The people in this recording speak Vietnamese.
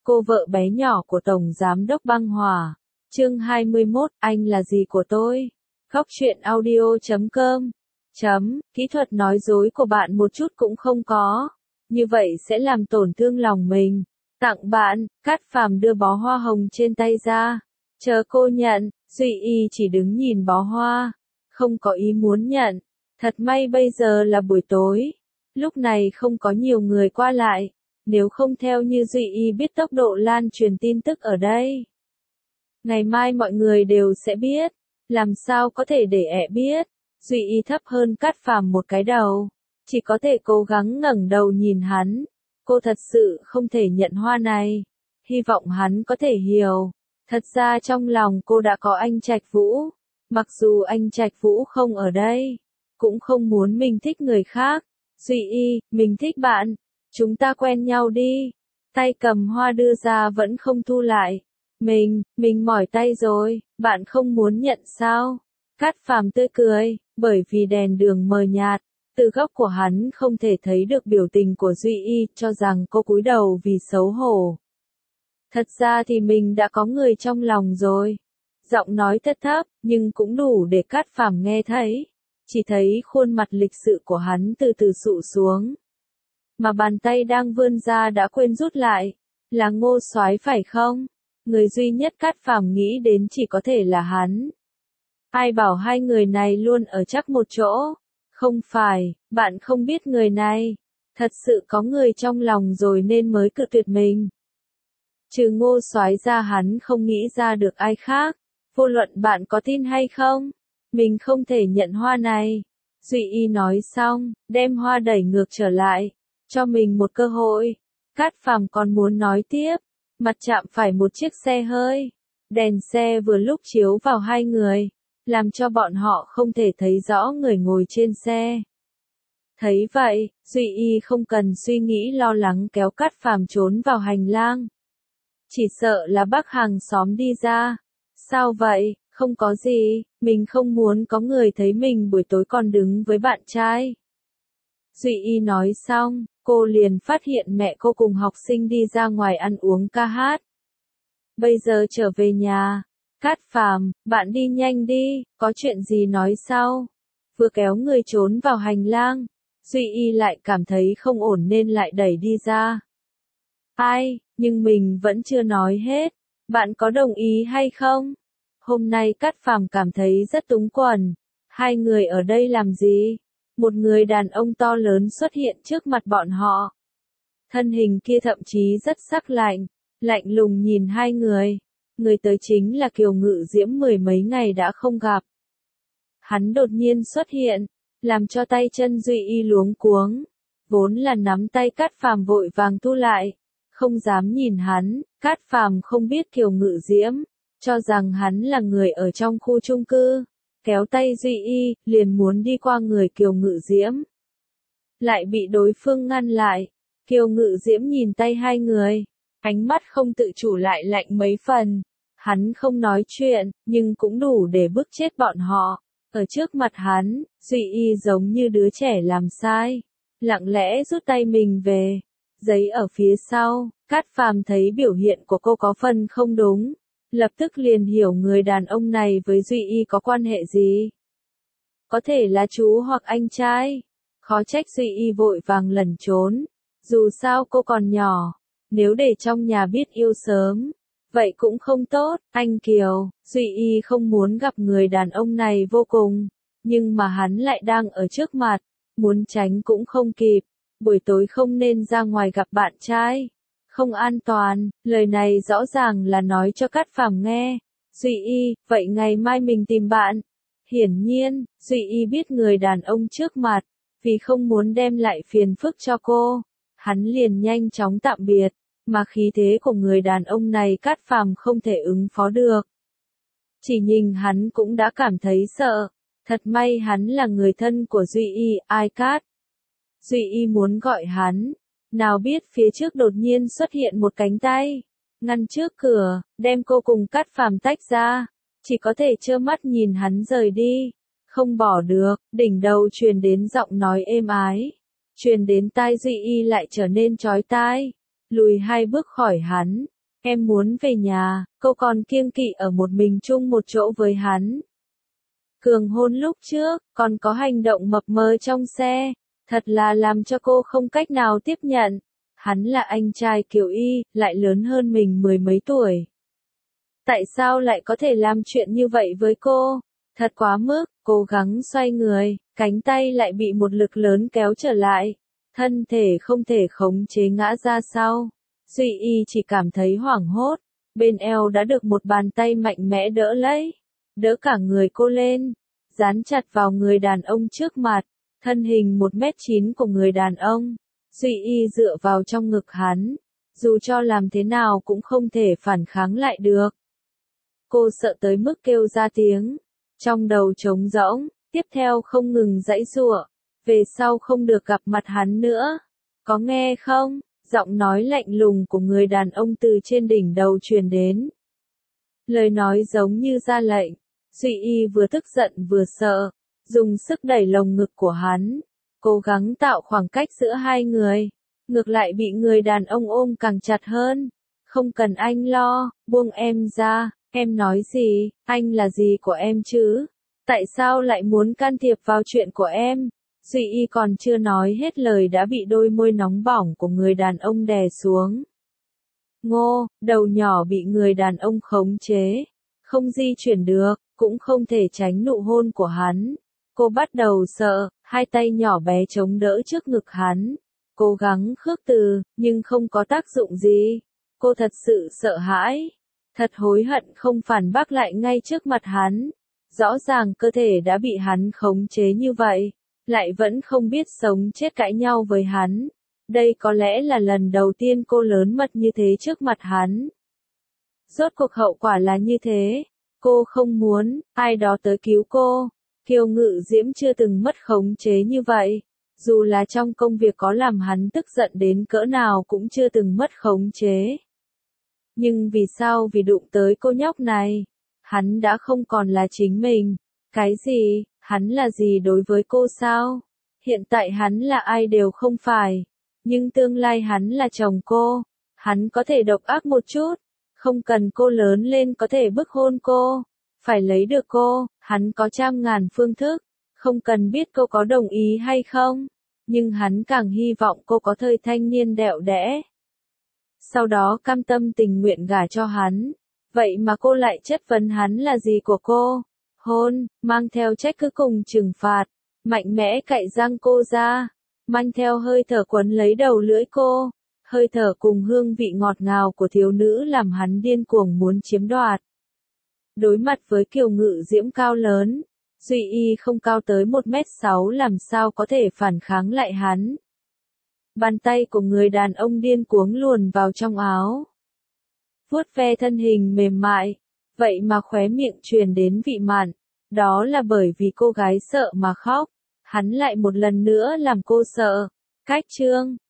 cô vợ bé nhỏ của Tổng Giám đốc Băng Hòa. Chương 21, anh là gì của tôi? Góc truyện audio.com. Kỹ thuật nói dối của bạn một chút cũng không có. Như vậy sẽ làm tổn thương lòng mình. Tặng bạn, Cát Phàm đưa bó hoa hồng trên tay ra. Chờ cô nhận, Duy Y chỉ đứng nhìn bó hoa. Không có ý muốn nhận. Thật may bây giờ là buổi tối. Lúc này không có nhiều người qua lại. Nếu không theo như Duy Y biết tốc độ lan truyền tin tức ở đây. Ngày mai mọi người đều sẽ biết. Làm sao có thể để ẹ biết. Duy Y thấp hơn Cát Phàm một cái đầu. Chỉ có thể cố gắng ngẩng đầu nhìn hắn. Cô thật sự không thể nhận hoa này. Hy vọng hắn có thể hiểu. Thật ra trong lòng cô đã có anh Trạch Vũ. Mặc dù anh Trạch Vũ không ở đây. Cũng không muốn mình thích người khác. Duy Y, mình thích bạn. Chúng ta quen nhau đi. Tay cầm hoa đưa ra vẫn không thu lại. Mình mỏi tay rồi, bạn không muốn nhận sao? Cát Phàm tươi cười, bởi vì đèn đường mờ nhạt. Từ góc của hắn không thể thấy được biểu tình của Duy Y, cho rằng cô cúi đầu vì xấu hổ. Thật ra thì mình đã có người trong lòng rồi. Giọng nói thấp thấp, nhưng cũng đủ để Cát Phàm nghe thấy. Chỉ thấy khuôn mặt lịch sự của hắn từ từ sụ xuống. Mà bàn tay đang vươn ra đã quên rút lại. Là Ngô Soái phải không? Người duy nhất Cát Phàm nghĩ đến chỉ có thể là hắn. Ai bảo hai người này luôn ở chắc một chỗ? Không phải, bạn không biết người này. Thật sự có người trong lòng rồi nên mới cự tuyệt mình. Trừ Ngô Soái ra hắn không nghĩ ra được ai khác. Vô luận bạn có tin hay không? Mình không thể nhận hoa này. Duy Y nói xong, đem hoa đẩy ngược trở lại. Cho mình một cơ hội. Cát Phàm còn muốn nói tiếp. Mặt chạm phải một chiếc xe hơi. Đèn xe vừa lúc chiếu vào hai người. Làm cho bọn họ không thể thấy rõ người ngồi trên xe. Thấy vậy, Duy Y không cần suy nghĩ lo lắng kéo Cát Phàm trốn vào hành lang. Chỉ sợ là bác hàng xóm đi ra. Sao vậy? Không có gì, mình không muốn có người thấy mình buổi tối còn đứng với bạn trai. Duy Y nói xong, cô liền phát hiện mẹ cô cùng học sinh đi ra ngoài ăn uống ca hát. Bây giờ trở về nhà. Cát Phàm, bạn đi nhanh đi, có chuyện gì nói sau. Vừa kéo người trốn vào hành lang, Duy Y lại cảm thấy không ổn nên lại đẩy đi ra. Ai, nhưng mình vẫn chưa nói hết. Bạn có đồng ý hay không? Hôm nay Cát Phàm cảm thấy rất túng quẫn. Hai người ở đây làm gì? Một người đàn ông to lớn xuất hiện trước mặt bọn họ. Thân hình kia thậm chí rất sắc lạnh, lạnh lùng nhìn hai người. Người tới chính là Kiều Ngự Diễm mười mấy ngày đã không gặp. Hắn đột nhiên xuất hiện, làm cho tay chân Duy Y luống cuống. Vốn là nắm tay Cát Phàm vội vàng thu lại, không dám nhìn hắn. Cát Phàm không biết Kiều Ngự Diễm, cho rằng hắn là người ở trong khu chung cư. Kéo tay Duy Y, liền muốn đi qua người Kiều Ngự Diễm. Lại bị đối phương ngăn lại. Kiều Ngự Diễm nhìn tay hai người. Ánh mắt không tự chủ lại lạnh mấy phần. Hắn không nói chuyện, nhưng cũng đủ để bức chết bọn họ. Ở trước mặt hắn, Duy Y giống như đứa trẻ làm sai. Lặng lẽ rút tay mình về. Giấy ở phía sau, Cát Phàm thấy biểu hiện của cô có phần không đúng. Lập tức liền hiểu người đàn ông này với Duy Y có quan hệ gì. Có thể là chú hoặc anh trai. Khó trách Duy Y vội vàng lẩn trốn. Dù sao cô còn nhỏ. Nếu để trong nhà biết yêu sớm, vậy cũng không tốt. Anh Kiều, Duy Y không muốn gặp người đàn ông này vô cùng. Nhưng mà hắn lại đang ở trước mặt. Muốn tránh cũng không kịp. Buổi tối không nên ra ngoài gặp bạn trai. Không an toàn, lời này rõ ràng là nói cho Cát Phàm nghe. Duy Y, vậy ngày mai mình tìm bạn. Hiển nhiên, Duy Y biết người đàn ông trước mặt. Vì không muốn đem lại phiền phức cho cô. Hắn liền nhanh chóng tạm biệt. Mà khí thế của người đàn ông này Cát Phàm không thể ứng phó được. Chỉ nhìn hắn cũng đã cảm thấy sợ. Thật may hắn là người thân của Duy Y, ai Cát. Duy Y muốn gọi hắn. Nào biết phía trước đột nhiên xuất hiện một cánh tay. Ngăn trước cửa, đem cô cùng Cát Phàm tách ra. Chỉ có thể trơ mắt nhìn hắn rời đi. Không bỏ được, đỉnh đầu truyền đến giọng nói êm ái. Truyền đến tai Duy Y lại trở nên chói tai. Lùi hai bước khỏi hắn, em muốn về nhà, cô còn kiêng kỵ ở một mình chung một chỗ với hắn. Cường hôn lúc trước, còn có hành động mập mờ trong xe, thật là làm cho cô không cách nào tiếp nhận. Hắn là anh trai Kiều Y, lại lớn hơn mình mười mấy tuổi. Tại sao lại có thể làm chuyện như vậy với cô? Thật quá mức, cố gắng xoay người, cánh tay lại bị một lực lớn kéo trở lại. Thân thể không thể khống chế ngã ra sau. Duy Y chỉ cảm thấy hoảng hốt. Bên eo đã được một bàn tay mạnh mẽ đỡ lấy. Đỡ cả người cô lên. Dán chặt vào người đàn ông trước mặt. Thân hình 1m9 của người đàn ông. Duy Y dựa vào trong ngực hắn. Dù cho làm thế nào cũng không thể phản kháng lại được. Cô sợ tới mức kêu ra tiếng. Trong đầu trống rỗng, tiếp theo không ngừng giãy giụa. Về sau không được gặp mặt hắn nữa. Có nghe không? Giọng nói lạnh lùng của người đàn ông từ trên đỉnh đầu truyền đến. Lời nói giống như ra lệnh. Duy Y vừa tức giận vừa sợ. Dùng sức đẩy lồng ngực của hắn. Cố gắng tạo khoảng cách giữa hai người. Ngược lại bị người đàn ông ôm càng chặt hơn. Không cần anh lo, buông em ra. Em nói gì, anh là gì của em chứ? Tại sao lại muốn can thiệp vào chuyện của em? Duy Y còn chưa nói hết lời đã bị đôi môi nóng bỏng của người đàn ông đè xuống. Ngô, đầu nhỏ bị người đàn ông khống chế. Không di chuyển được, cũng không thể tránh nụ hôn của hắn. Cô bắt đầu sợ, hai tay nhỏ bé chống đỡ trước ngực hắn. Cố gắng khước từ, nhưng không có tác dụng gì. Cô thật sự sợ hãi. Thật hối hận không phản bác lại ngay trước mặt hắn. Rõ ràng cơ thể đã bị hắn khống chế như vậy, lại vẫn không biết sống chết cãi nhau với hắn. Đây có lẽ là lần đầu tiên cô lớn mật như thế trước mặt hắn. Rốt cuộc hậu quả là như thế. Cô không muốn ai đó tới cứu cô. Kiều Ngự Diễm chưa từng mất khống chế như vậy. Dù là trong công việc có làm hắn tức giận đến cỡ nào cũng chưa từng mất khống chế. Nhưng vì sao vì đụng tới cô nhóc này, hắn đã không còn là chính mình. Cái gì, hắn là gì đối với cô sao? Hiện tại hắn là ai đều không phải. Nhưng tương lai hắn là chồng cô. Hắn có thể độc ác một chút. Không cần cô lớn lên có thể bức hôn cô. Phải lấy được cô, hắn có trăm ngàn phương thức. Không cần biết cô có đồng ý hay không. Nhưng hắn càng hy vọng cô có thời thanh niên đẹo đẽ. Sau đó cam tâm tình nguyện gả cho hắn. Vậy mà cô lại chất vấn hắn là gì của cô? Hôn, mang theo trách cứ cùng trừng phạt. Mạnh mẽ cạy răng cô ra. Mang theo hơi thở quấn lấy đầu lưỡi cô. Hơi thở cùng hương vị ngọt ngào của thiếu nữ làm hắn điên cuồng muốn chiếm đoạt. Đối mặt với Kiều Ngự Diễm cao lớn. Duy Y không cao tới 1m6 làm sao có thể phản kháng lại hắn. Bàn tay của người đàn ông điên cuồng luồn vào trong áo. Vuốt ve thân hình mềm mại. Vậy mà khóe miệng truyền đến vị mặn. Đó là bởi vì cô gái sợ mà khóc. Hắn lại một lần nữa làm cô sợ. Cách chương